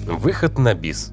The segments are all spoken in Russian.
Выход на бис.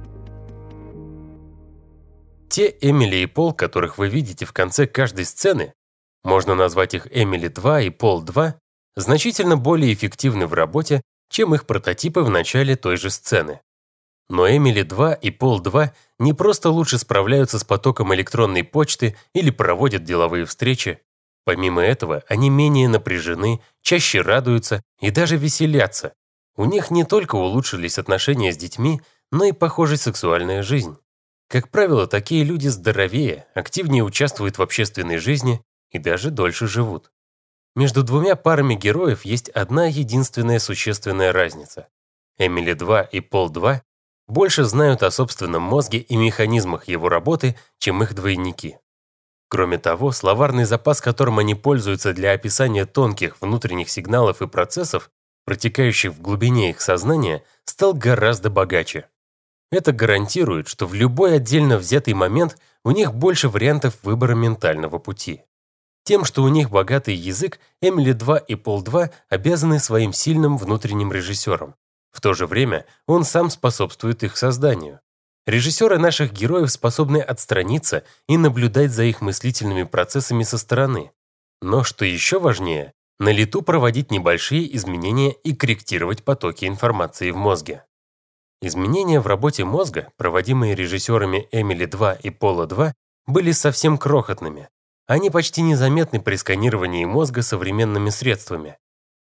Те Эмили и Пол, которых вы видите в конце каждой сцены, можно назвать их Эмили 2 и Пол 2, значительно более эффективны в работе, чем их прототипы в начале той же сцены. Но Эмили 2 и Пол 2 не просто лучше справляются с потоком электронной почты или проводят деловые встречи. Помимо этого, они менее напряжены, чаще радуются и даже веселятся. У них не только улучшились отношения с детьми, но и, похоже, сексуальная жизнь. Как правило, такие люди здоровее, активнее участвуют в общественной жизни и даже дольше живут. Между двумя парами героев есть одна единственная существенная разница. Эмили 2 и Пол 2 больше знают о собственном мозге и механизмах его работы, чем их двойники. Кроме того, словарный запас, которым они пользуются для описания тонких внутренних сигналов и процессов, протекающих в глубине их сознания, стал гораздо богаче. Это гарантирует, что в любой отдельно взятый момент у них больше вариантов выбора ментального пути. Тем, что у них богатый язык, Эмили 2 и Пол 2 обязаны своим сильным внутренним режиссером. В то же время он сам способствует их созданию. Режиссеры наших героев способны отстраниться и наблюдать за их мыслительными процессами со стороны. Но, что еще важнее, на лету проводить небольшие изменения и корректировать потоки информации в мозге. Изменения в работе мозга, проводимые режиссерами Эмили 2 и Пола 2, были совсем крохотными. Они почти незаметны при сканировании мозга современными средствами.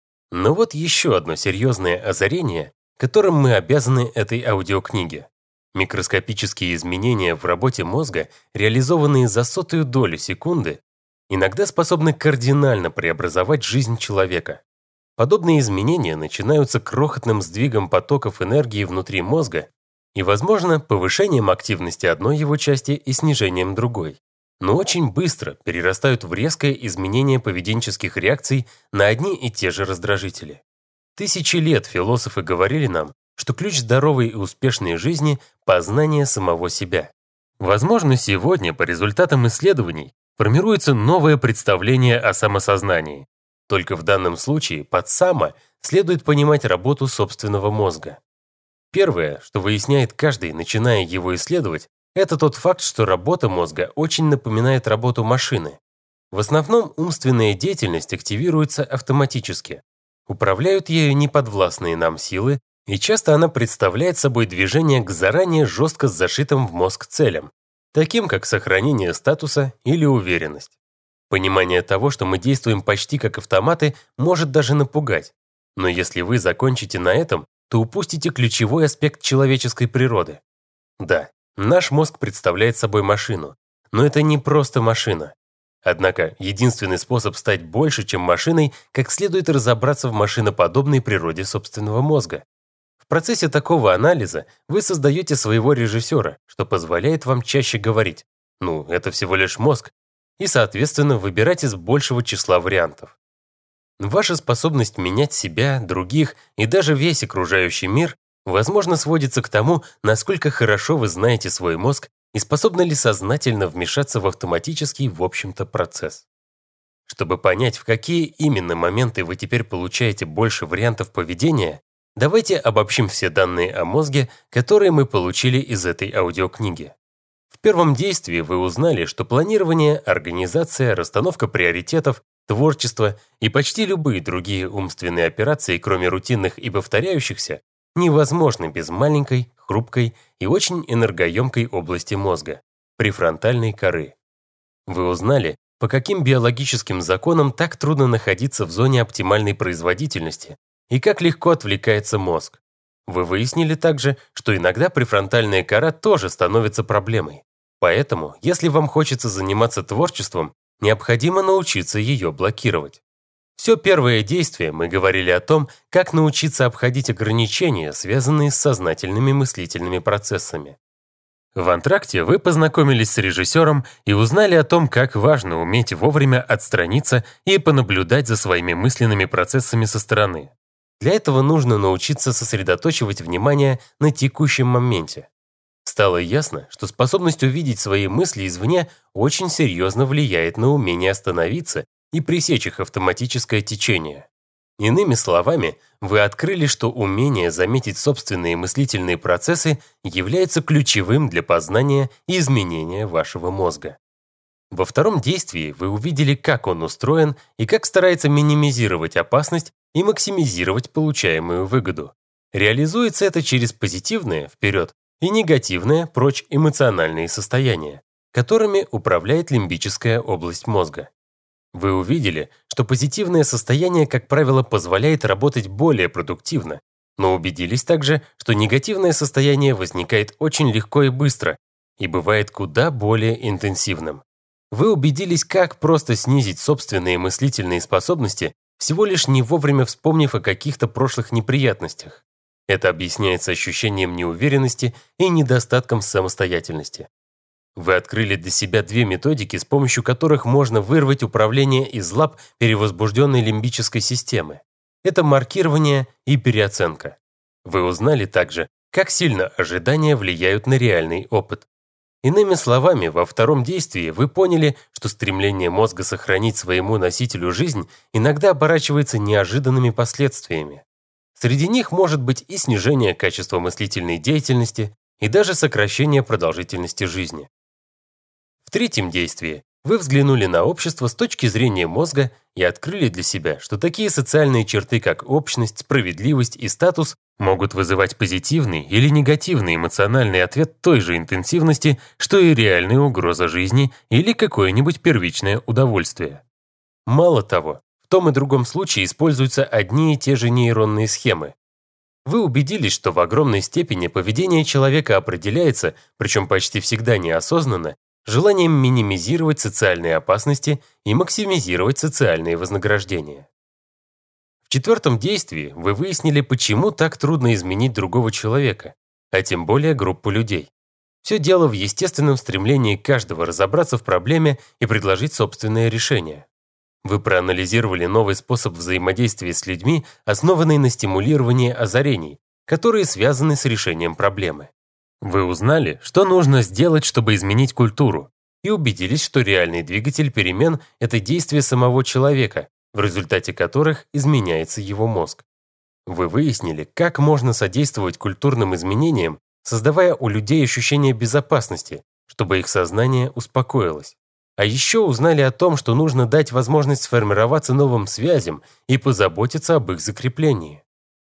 Но вот еще одно серьезное озарение, которым мы обязаны этой аудиокниге. Микроскопические изменения в работе мозга, реализованные за сотую долю секунды, иногда способны кардинально преобразовать жизнь человека. Подобные изменения начинаются крохотным сдвигом потоков энергии внутри мозга и, возможно, повышением активности одной его части и снижением другой, но очень быстро перерастают в резкое изменение поведенческих реакций на одни и те же раздражители. Тысячи лет философы говорили нам, что ключ здоровой и успешной жизни – познание самого себя. Возможно, сегодня по результатам исследований формируется новое представление о самосознании. Только в данном случае под «само» следует понимать работу собственного мозга. Первое, что выясняет каждый, начиная его исследовать, это тот факт, что работа мозга очень напоминает работу машины. В основном умственная деятельность активируется автоматически. Управляют ею неподвластные нам силы, и часто она представляет собой движение к заранее жестко зашитым в мозг целям, таким как сохранение статуса или уверенность. Понимание того, что мы действуем почти как автоматы, может даже напугать. Но если вы закончите на этом, то упустите ключевой аспект человеческой природы. Да, наш мозг представляет собой машину, но это не просто машина. Однако единственный способ стать больше, чем машиной, как следует разобраться в машиноподобной природе собственного мозга. В процессе такого анализа вы создаете своего режиссера, что позволяет вам чаще говорить «ну, это всего лишь мозг», и, соответственно, выбирать из большего числа вариантов. Ваша способность менять себя, других и даже весь окружающий мир, возможно, сводится к тому, насколько хорошо вы знаете свой мозг и способны ли сознательно вмешаться в автоматический, в общем-то, процесс. Чтобы понять, в какие именно моменты вы теперь получаете больше вариантов поведения, давайте обобщим все данные о мозге, которые мы получили из этой аудиокниги. В первом действии вы узнали, что планирование, организация, расстановка приоритетов, творчество и почти любые другие умственные операции, кроме рутинных и повторяющихся, невозможны без маленькой, хрупкой и очень энергоемкой области мозга – префронтальной коры. Вы узнали, по каким биологическим законам так трудно находиться в зоне оптимальной производительности и как легко отвлекается мозг. Вы выяснили также, что иногда префронтальная кора тоже становится проблемой. Поэтому, если вам хочется заниматься творчеством, необходимо научиться ее блокировать. Все первое действие мы говорили о том, как научиться обходить ограничения, связанные с сознательными мыслительными процессами. В антракте вы познакомились с режиссером и узнали о том, как важно уметь вовремя отстраниться и понаблюдать за своими мысленными процессами со стороны. Для этого нужно научиться сосредотачивать внимание на текущем моменте. Стало ясно, что способность увидеть свои мысли извне очень серьезно влияет на умение остановиться и пресечь их автоматическое течение. Иными словами, вы открыли, что умение заметить собственные мыслительные процессы является ключевым для познания и изменения вашего мозга. Во втором действии вы увидели, как он устроен и как старается минимизировать опасность и максимизировать получаемую выгоду. Реализуется это через позитивное вперед и негативное прочь эмоциональные состояния, которыми управляет лимбическая область мозга. Вы увидели, что позитивное состояние, как правило, позволяет работать более продуктивно, но убедились также, что негативное состояние возникает очень легко и быстро и бывает куда более интенсивным. Вы убедились, как просто снизить собственные мыслительные способности, всего лишь не вовремя вспомнив о каких-то прошлых неприятностях. Это объясняется ощущением неуверенности и недостатком самостоятельности. Вы открыли для себя две методики, с помощью которых можно вырвать управление из лап перевозбужденной лимбической системы. Это маркирование и переоценка. Вы узнали также, как сильно ожидания влияют на реальный опыт. Иными словами, во втором действии вы поняли, что стремление мозга сохранить своему носителю жизнь иногда оборачивается неожиданными последствиями. Среди них может быть и снижение качества мыслительной деятельности, и даже сокращение продолжительности жизни. В третьем действии вы взглянули на общество с точки зрения мозга и открыли для себя, что такие социальные черты, как общность, справедливость и статус, могут вызывать позитивный или негативный эмоциональный ответ той же интенсивности, что и реальная угроза жизни или какое-нибудь первичное удовольствие. Мало того, в том и другом случае используются одни и те же нейронные схемы. Вы убедились, что в огромной степени поведение человека определяется, причем почти всегда неосознанно, желанием минимизировать социальные опасности и максимизировать социальные вознаграждения. В четвертом действии вы выяснили, почему так трудно изменить другого человека, а тем более группу людей. Все дело в естественном стремлении каждого разобраться в проблеме и предложить собственное решение. Вы проанализировали новый способ взаимодействия с людьми, основанный на стимулировании озарений, которые связаны с решением проблемы. Вы узнали, что нужно сделать, чтобы изменить культуру, и убедились, что реальный двигатель перемен – это действие самого человека, в результате которых изменяется его мозг. Вы выяснили, как можно содействовать культурным изменениям, создавая у людей ощущение безопасности, чтобы их сознание успокоилось. А еще узнали о том, что нужно дать возможность сформироваться новым связям и позаботиться об их закреплении.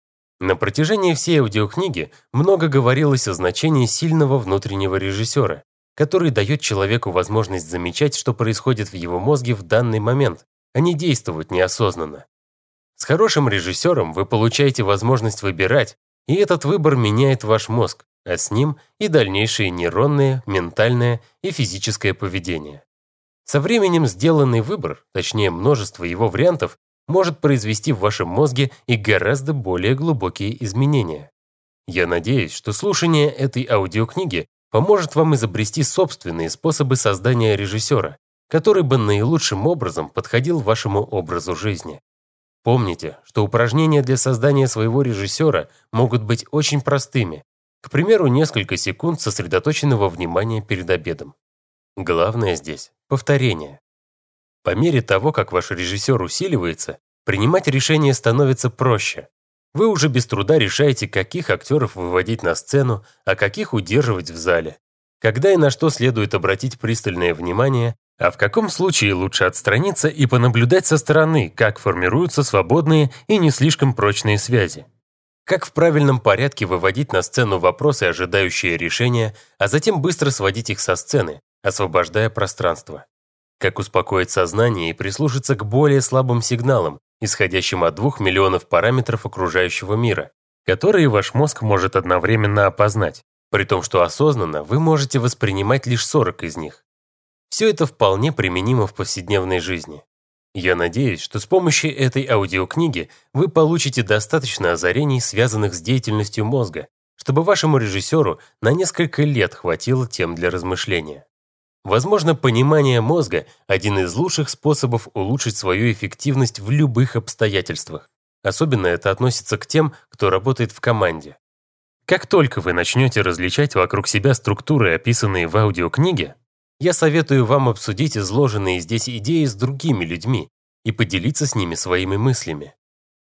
На протяжении всей аудиокниги много говорилось о значении сильного внутреннего режиссера, который дает человеку возможность замечать, что происходит в его мозге в данный момент, а не действовать неосознанно. С хорошим режиссером вы получаете возможность выбирать, и этот выбор меняет ваш мозг, а с ним и дальнейшее нейронное, ментальное и физическое поведение. Со временем сделанный выбор, точнее множество его вариантов, может произвести в вашем мозге и гораздо более глубокие изменения. Я надеюсь, что слушание этой аудиокниги поможет вам изобрести собственные способы создания режиссера, который бы наилучшим образом подходил вашему образу жизни. Помните, что упражнения для создания своего режиссера могут быть очень простыми, к примеру, несколько секунд сосредоточенного внимания перед обедом. Главное здесь – повторение. По мере того, как ваш режиссер усиливается, принимать решения становится проще. Вы уже без труда решаете, каких актеров выводить на сцену, а каких удерживать в зале, когда и на что следует обратить пристальное внимание, а в каком случае лучше отстраниться и понаблюдать со стороны, как формируются свободные и не слишком прочные связи. Как в правильном порядке выводить на сцену вопросы, ожидающие решения, а затем быстро сводить их со сцены, освобождая пространство. Как успокоить сознание и прислушаться к более слабым сигналам, исходящим от 2 миллионов параметров окружающего мира, которые ваш мозг может одновременно опознать, при том, что осознанно вы можете воспринимать лишь 40 из них. Все это вполне применимо в повседневной жизни. Я надеюсь, что с помощью этой аудиокниги вы получите достаточно озарений, связанных с деятельностью мозга, чтобы вашему режиссеру на несколько лет хватило тем для размышления. Возможно, понимание мозга – один из лучших способов улучшить свою эффективность в любых обстоятельствах. Особенно это относится к тем, кто работает в команде. Как только вы начнете различать вокруг себя структуры, описанные в аудиокниге, я советую вам обсудить изложенные здесь идеи с другими людьми и поделиться с ними своими мыслями.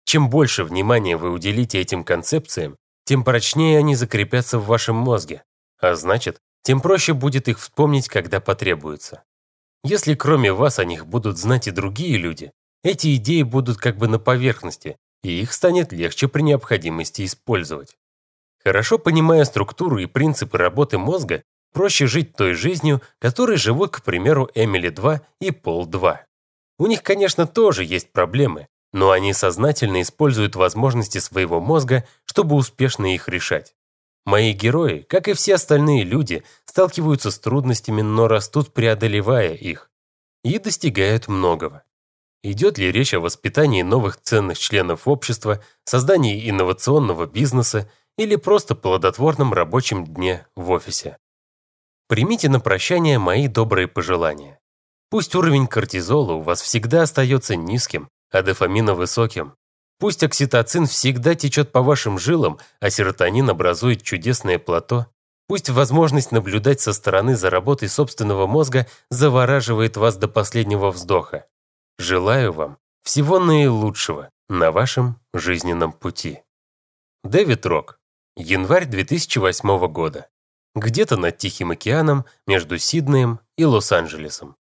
Чем больше внимания вы уделите этим концепциям, тем прочнее они закрепятся в вашем мозге, а значит, тем проще будет их вспомнить, когда потребуется. Если кроме вас о них будут знать и другие люди, эти идеи будут как бы на поверхности, и их станет легче при необходимости использовать. Хорошо понимая структуру и принципы работы мозга, проще жить той жизнью, которой живут, к примеру, Эмили 2 и Пол 2. У них, конечно, тоже есть проблемы, но они сознательно используют возможности своего мозга, чтобы успешно их решать. Мои герои, как и все остальные люди, сталкиваются с трудностями, но растут, преодолевая их, и достигают многого. Идет ли речь о воспитании новых ценных членов общества, создании инновационного бизнеса или просто плодотворном рабочем дне в офисе? Примите на прощание мои добрые пожелания. Пусть уровень кортизола у вас всегда остается низким, а дофамина высоким. Пусть окситоцин всегда течет по вашим жилам, а серотонин образует чудесное плато. Пусть возможность наблюдать со стороны за работой собственного мозга завораживает вас до последнего вздоха. Желаю вам всего наилучшего на вашем жизненном пути. Дэвид Рок. Январь 2008 года. Где-то над Тихим океаном между Сиднеем и Лос-Анджелесом.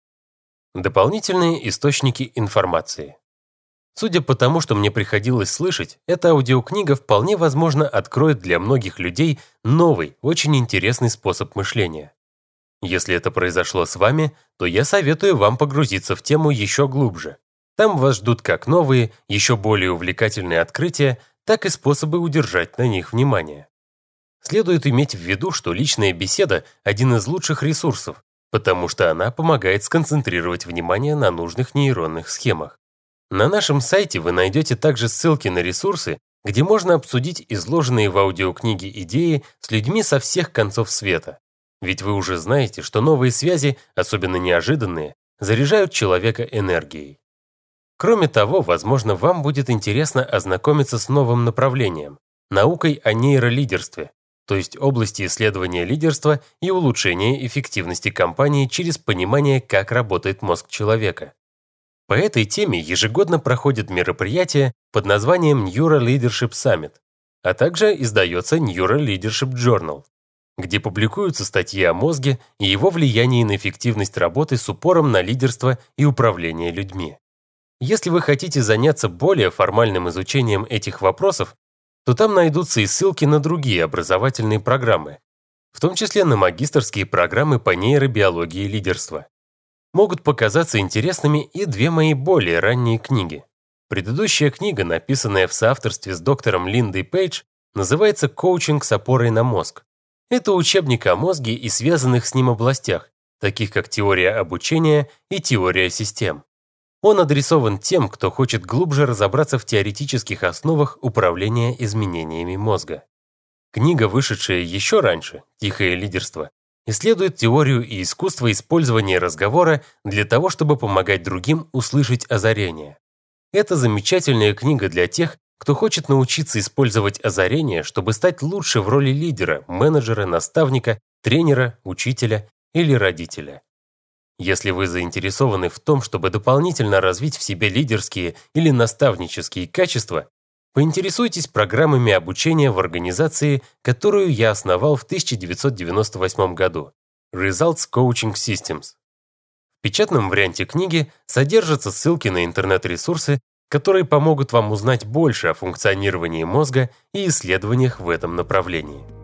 Дополнительные источники информации. Судя по тому, что мне приходилось слышать, эта аудиокнига вполне возможно откроет для многих людей новый, очень интересный способ мышления. Если это произошло с вами, то я советую вам погрузиться в тему еще глубже. Там вас ждут как новые, еще более увлекательные открытия, так и способы удержать на них внимание. Следует иметь в виду, что личная беседа – один из лучших ресурсов, потому что она помогает сконцентрировать внимание на нужных нейронных схемах. На нашем сайте вы найдете также ссылки на ресурсы, где можно обсудить изложенные в аудиокниге идеи с людьми со всех концов света. Ведь вы уже знаете, что новые связи, особенно неожиданные, заряжают человека энергией. Кроме того, возможно, вам будет интересно ознакомиться с новым направлением – наукой о нейролидерстве, то есть области исследования лидерства и улучшения эффективности компании через понимание, как работает мозг человека. По этой теме ежегодно проходит мероприятие под названием Neural Leadership Summit, а также издается Neural Leadership Journal, где публикуются статьи о мозге и его влиянии на эффективность работы с упором на лидерство и управление людьми. Если вы хотите заняться более формальным изучением этих вопросов, то там найдутся и ссылки на другие образовательные программы, в том числе на магистерские программы по нейробиологии лидерства. Могут показаться интересными и две мои более ранние книги. Предыдущая книга, написанная в соавторстве с доктором Линдой Пейдж, называется «Коучинг с опорой на мозг». Это учебник о мозге и связанных с ним областях, таких как теория обучения и теория систем. Он адресован тем, кто хочет глубже разобраться в теоретических основах управления изменениями мозга. Книга, вышедшая еще раньше, «Тихое лидерство», исследует теорию и искусство использования разговора для того, чтобы помогать другим услышать озарение. Это замечательная книга для тех, кто хочет научиться использовать озарение, чтобы стать лучше в роли лидера, менеджера, наставника, тренера, учителя или родителя. Если вы заинтересованы в том, чтобы дополнительно развить в себе лидерские или наставнические качества, поинтересуйтесь программами обучения в организации, которую я основал в 1998 году – Results Coaching Systems. В печатном варианте книги содержатся ссылки на интернет-ресурсы, которые помогут вам узнать больше о функционировании мозга и исследованиях в этом направлении.